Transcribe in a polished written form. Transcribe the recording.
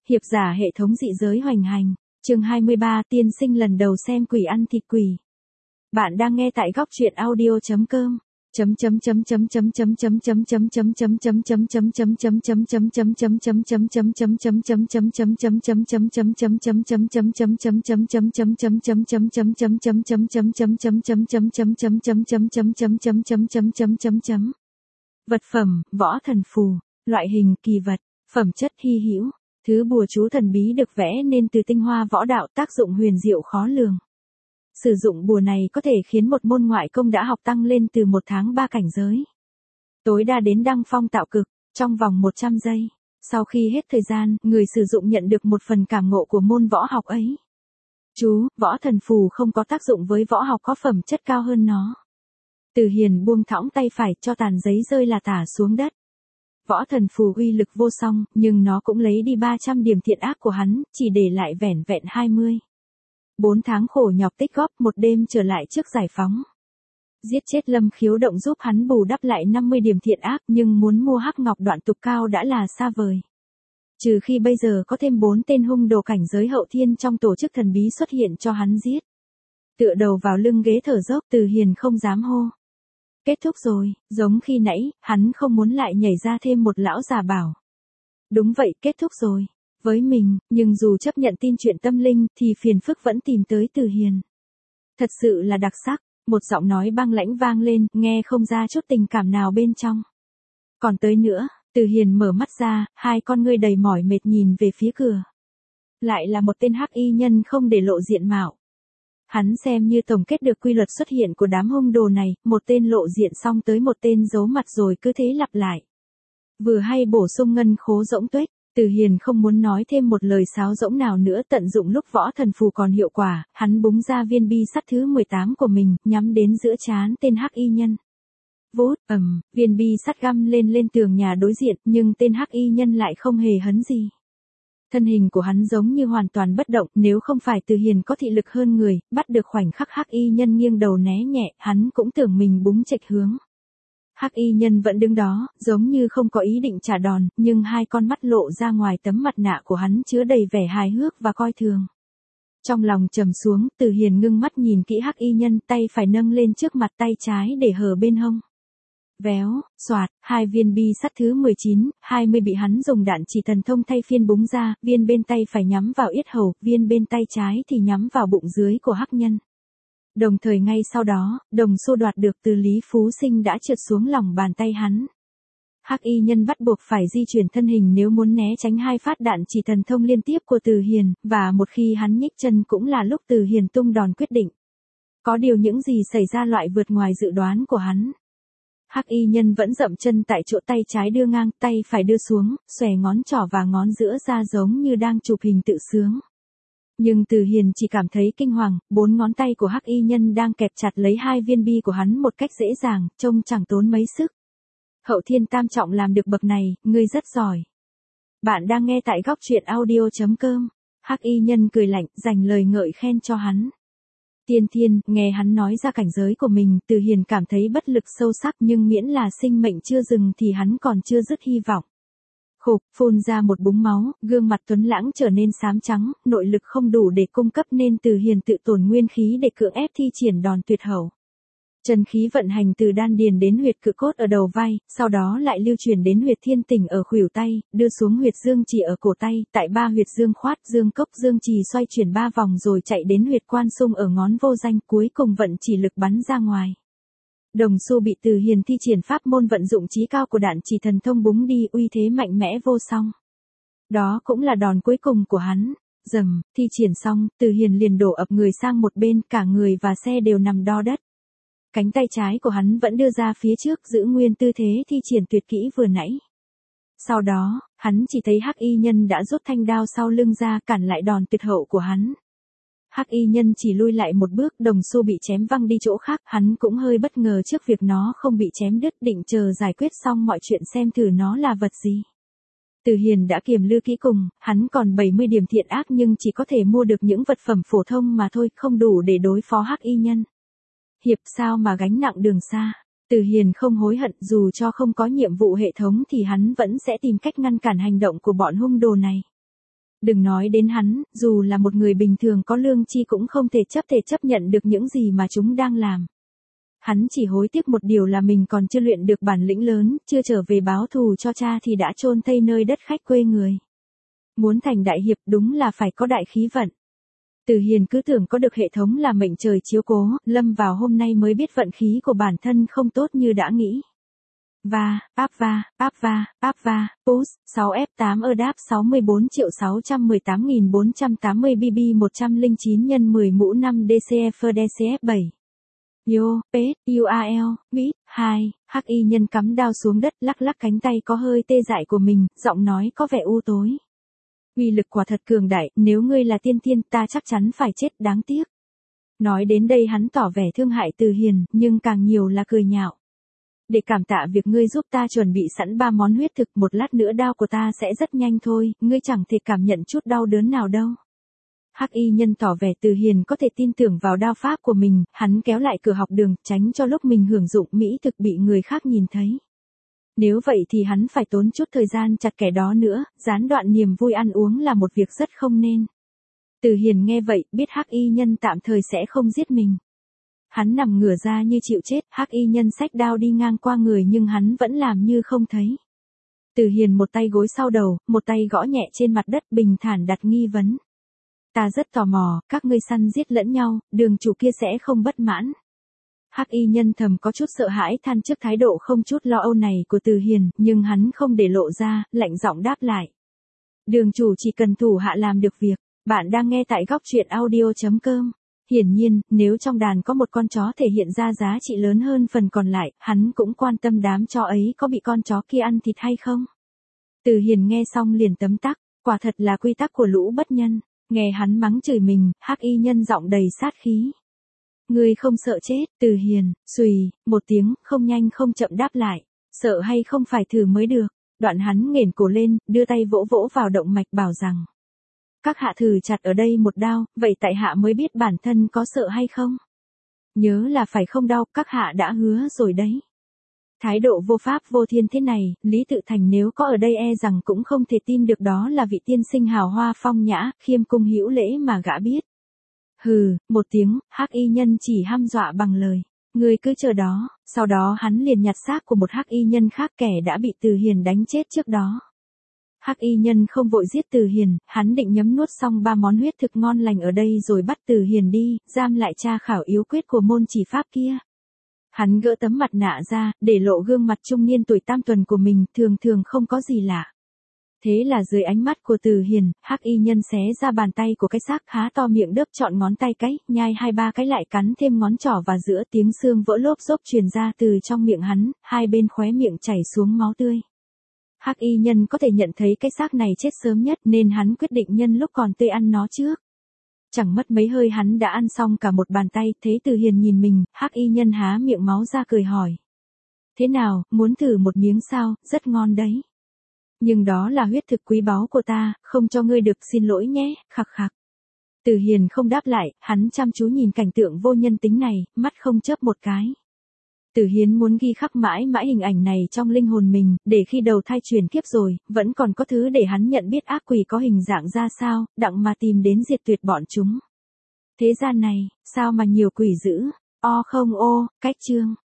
Hiệp giả hệ thống dị giới hoành hành. Chương 23, tiên sinh lần đầu xem quỷ ăn thịt quỷ. Bạn đang nghe tại goctruyện.audio.com. Vật phẩm, võ thần phù, loại hình kỳ vật, phẩm chất hy hữu, thứ bùa chú thần bí được vẽ nên từ tinh hoa võ đạo, tác dụng huyền diệu khó lường. Sử dụng bùa này có thể khiến một môn ngoại công đã học tăng lên từ 1 tháng 3 cảnh giới. Tối đa đến đăng phong tạo cực, trong vòng 100 giây. Sau khi hết thời gian, người sử dụng nhận được một phần cảm ngộ của môn võ học ấy. Chú, võ thần phù không có tác dụng với võ học có phẩm chất cao hơn nó. Từ Hiền buông thõng tay phải cho tàn giấy rơi là tả xuống đất. Võ thần phù uy lực vô song, nhưng nó cũng lấy đi 300 điểm thiện ác của hắn, chỉ để lại vẻn vẹn 20. 4 tháng khổ nhọc tích góp, một đêm trở lại trước giải phóng. Giết chết Lâm Khiếu Động giúp hắn bù đắp lại 50 điểm thiện ác, nhưng muốn mua hắc ngọc đoạn tục cao đã là xa vời. Trừ khi bây giờ có thêm 4 tên hung đồ cảnh giới hậu thiên trong tổ chức thần bí xuất hiện cho hắn giết. Tựa đầu vào lưng ghế thở dốc, Từ Hiền không dám hô. Kết thúc rồi, giống khi nãy, hắn không muốn lại nhảy ra thêm một lão già bảo. Đúng vậy, kết thúc rồi. Với mình, nhưng dù chấp nhận tin chuyện tâm linh thì phiền phức vẫn tìm tới Từ Hiền. Thật sự là đặc sắc, một giọng nói băng lãnh vang lên, nghe không ra chút tình cảm nào bên trong. Còn tới nữa, Từ Hiền mở mắt ra, hai con ngươi đầy mỏi mệt nhìn về phía cửa. Lại là một tên hắc y nhân không để lộ diện mạo. Hắn xem như tổng kết được quy luật xuất hiện của đám hung đồ này, một tên lộ diện xong tới một tên giấu mặt rồi cứ thế lặp lại. Vừa hay bổ sung ngân khố rỗng tuếch. Từ Hiền không muốn nói thêm một lời sáo rỗng nào nữa, tận dụng lúc võ thần phù còn hiệu quả, hắn búng ra viên bi sắt thứ 18 của mình, nhắm đến giữa trán tên hắc y nhân. Vút, viên bi sắt găm lên tường nhà đối diện, nhưng tên hắc y nhân lại không hề hấn gì. Thân hình của hắn giống như hoàn toàn bất động, nếu không phải Từ Hiền có thị lực hơn người, bắt được khoảnh khắc hắc y nhân nghiêng đầu né nhẹ, hắn cũng tưởng mình búng chệch hướng. Hắc y nhân vẫn đứng đó, giống như không có ý định trả đòn, nhưng hai con mắt lộ ra ngoài tấm mặt nạ của hắn chứa đầy vẻ hài hước và coi thường. Trong lòng trầm xuống, Từ Hiền ngưng mắt nhìn kỹ hắc y nhân, tay phải nâng lên trước mặt, tay trái để hở bên hông. Véo, xoạt, hai viên bi sắt thứ 19, 20 bị hắn dùng đạn chỉ thần thông thay phiên búng ra, viên bên tay phải nhắm vào yết hầu, viên bên tay trái thì nhắm vào bụng dưới của hắc nhân. Đồng thời ngay sau đó, đồng xu đoạt được từ Lý Phú Sinh đã trượt xuống lòng bàn tay hắn. Hắc y nhân bắt buộc phải di chuyển thân hình nếu muốn né tránh hai phát đạn chỉ thần thông liên tiếp của Từ Hiền, và một khi hắn nhích chân cũng là lúc Từ Hiền tung đòn quyết định. Có điều những gì xảy ra loại vượt ngoài dự đoán của hắn. Hắc y nhân vẫn dậm chân tại chỗ, tay trái đưa ngang, tay phải đưa xuống, xòe ngón trỏ và ngón giữa ra giống như đang chụp hình tự sướng. Nhưng Từ Hiền chỉ cảm thấy kinh hoàng, 4 ngón tay của hắc y nhân đang kẹp chặt lấy hai viên bi của hắn một cách dễ dàng, trông chẳng tốn mấy sức. Hậu thiên tam trọng làm được bậc này, ngươi rất giỏi. Bạn đang nghe tại goctruyện.audio.com. Hắc y nhân cười lạnh, dành lời ngợi khen cho hắn. Tiên thiên, nghe hắn nói ra cảnh giới của mình, Từ Hiền cảm thấy bất lực sâu sắc, nhưng miễn là sinh mệnh chưa dừng thì hắn còn chưa dứt hy vọng. Khục, phun ra một búng máu, gương mặt Tuấn Lãng trở nên xám trắng, nội lực không đủ để cung cấp nên Từ Hiền tự tổn nguyên khí để cưỡng ép thi triển đòn tuyệt hậu. Chân khí vận hành từ đan điền đến huyệt cự cốt ở đầu vai, sau đó lại lưu chuyển đến huyệt thiên tỉnh ở khuỷu tay, đưa xuống huyệt dương chỉ ở cổ tay, tại 3 huyệt dương khoát, dương cốc, dương trì xoay chuyển 3 vòng rồi chạy đến huyệt quan xung ở ngón vô danh, cuối cùng vận chỉ lực bắn ra ngoài. Đồng xu bị Từ Hiền thi triển pháp môn vận dụng trí cao của đạn chỉ thần thông búng đi, uy thế mạnh mẽ vô song. Đó cũng là đòn cuối cùng của hắn. Dầm, thi triển xong, Từ Hiền liền đổ ập người sang một bên, cả người và xe đều nằm đo đất. Cánh tay trái của hắn vẫn đưa ra phía trước, giữ nguyên tư thế thi triển tuyệt kỹ vừa nãy. Sau đó, hắn chỉ thấy hắc y nhân đã rút thanh đao sau lưng ra, cản lại đòn tuyệt hậu của hắn. Hắc y nhân chỉ lui lại một bước, đồng xu bị chém văng đi chỗ khác, hắn cũng hơi bất ngờ trước việc nó không bị chém đứt, định chờ giải quyết xong mọi chuyện xem thử nó là vật gì. Từ Hiền đã kiềm lư kỹ cùng, hắn còn 70 điểm thiện ác nhưng chỉ có thể mua được những vật phẩm phổ thông mà thôi, không đủ để đối phó hắc y nhân. Hiệp sao mà gánh nặng đường xa. Từ Hiền không hối hận, dù cho không có nhiệm vụ hệ thống thì hắn vẫn sẽ tìm cách ngăn cản hành động của bọn hung đồ này. Đừng nói đến hắn, dù là một người bình thường có lương tri cũng không thể chấp nhận được những gì mà chúng đang làm. Hắn chỉ hối tiếc một điều là mình còn chưa luyện được bản lĩnh lớn, chưa trở về báo thù cho cha thì đã chôn thây nơi đất khách quê người. Muốn thành đại hiệp đúng là phải có đại khí vận. Từ Hiền cứ tưởng có được hệ thống là mệnh trời chiếu cố, lâm vào hôm nay mới biết vận khí của bản thân không tốt như đã nghĩ. Áp va, push, 6F8 đáp 64.618.480 BB 109 x 10 mũ 5 DCF DCF 7. Yo, pet, UAL, Mỹ, 2, HI nhân cắm đao xuống đất lắc lắc cánh tay có hơi tê dại của mình, giọng nói có vẻ u tối. Uy lực quả thật cường đại, nếu ngươi là tiên tiên ta chắc chắn phải chết đáng tiếc. Nói đến đây hắn tỏ vẻ thương hại Từ Hiền, nhưng càng nhiều là cười nhạo. Để cảm tạ việc ngươi giúp ta chuẩn bị sẵn 3 món huyết thực, một lát nữa đau của ta sẽ rất nhanh thôi, ngươi chẳng thể cảm nhận chút đau đớn nào đâu. Hắc y nhân tỏ vẻ Từ Hiền có thể tin tưởng vào đao pháp của mình, hắn kéo lại cửa học đường, tránh cho lúc mình hưởng dụng mỹ thực bị người khác nhìn thấy. Nếu vậy thì hắn phải tốn chút thời gian chặt kẻ đó nữa, gián đoạn niềm vui ăn uống là một việc rất không nên. Từ Hiền nghe vậy, biết Hắc y nhân tạm thời sẽ không giết mình. Hắn nằm ngửa ra như chịu chết, Hắc y nhân xách đao đi ngang qua người nhưng hắn vẫn làm như không thấy. Từ Hiền một tay gối sau đầu, một tay gõ nhẹ trên mặt đất bình thản đặt nghi vấn. Ta rất tò mò, các ngươi săn giết lẫn nhau, đường chủ kia sẽ không bất mãn. Hắc y nhân thầm có chút sợ hãi than trước thái độ không chút lo âu này của Từ Hiền, nhưng hắn không để lộ ra, lạnh giọng đáp lại. Đường chủ chỉ cần thủ hạ làm được việc. Bạn đang nghe tại góc truyện audio.com. Hiển nhiên, nếu trong đàn có một con chó thể hiện ra giá trị lớn hơn phần còn lại, hắn cũng quan tâm đám chó ấy có bị con chó kia ăn thịt hay không. Từ Hiền nghe xong liền tấm tắc, quả thật là quy tắc của lũ bất nhân. Nghe hắn mắng chửi mình, Hắc y nhân giọng đầy sát khí. Ngươi không sợ chết, Từ Hiền, xùy, một tiếng, không nhanh không chậm đáp lại. Sợ hay không phải thử mới được. Đoạn hắn nghển cổ lên, đưa tay vỗ vỗ vào động mạch bảo rằng. Các hạ thử chặt ở đây một đao, vậy tại hạ mới biết bản thân có sợ hay không. Nhớ là phải không đau, các hạ đã hứa rồi đấy. Thái độ vô pháp vô thiên thế này, Lý Tự Thành nếu có ở đây e rằng cũng không thể tin được đó là vị tiên sinh hào hoa phong nhã, khiêm cung hữu lễ mà gã biết. Hừ, một tiếng, Hắc y nhân chỉ hăm dọa bằng lời. Ngươi cứ chờ đó, sau đó hắn liền nhặt xác của một Hắc y nhân khác kẻ đã bị Từ Hiền đánh chết trước đó. Hắc y nhân không vội giết Từ Hiền, hắn định nhấm nuốt xong 3 món huyết thực ngon lành ở đây rồi bắt Từ Hiền đi, giam lại tra khảo yếu quyết của môn chỉ pháp kia. Hắn gỡ tấm mặt nạ ra, để lộ gương mặt trung niên tuổi tam tuần của mình, thường không có gì lạ. Thế là dưới ánh mắt của Từ Hiền, Hắc y nhân xé ra bàn tay của cái xác há to miệng đớp chọn ngón tay cái, nhai 2-3 cái lại cắn thêm ngón trỏ và giữa tiếng xương vỡ lốp xốp truyền ra từ trong miệng hắn, hai bên khóe miệng chảy xuống máu tươi. Hắc y nhân có thể nhận thấy cái xác này chết sớm nhất nên hắn quyết định nhân lúc còn tươi ăn nó trước. Chẳng mất mấy hơi hắn đã ăn xong cả một bàn tay, thấy Từ Hiền nhìn mình, Hắc y nhân há miệng máu ra cười hỏi. Thế nào, muốn thử một miếng sao, rất ngon đấy. Nhưng đó là huyết thực quý báu của ta, không cho ngươi được, xin lỗi nhé, khặc khặc. Từ Hiền không đáp lại, hắn chăm chú nhìn cảnh tượng vô nhân tính này, mắt không chớp một cái. Từ Hiến muốn ghi khắc mãi mãi hình ảnh này trong linh hồn mình, để khi đầu thai chuyển kiếp rồi, vẫn còn có thứ để hắn nhận biết ác quỷ có hình dạng ra sao, đặng mà tìm đến diệt tuyệt bọn chúng. Thế gian này, sao mà nhiều quỷ dữ, o không ô, cách chương.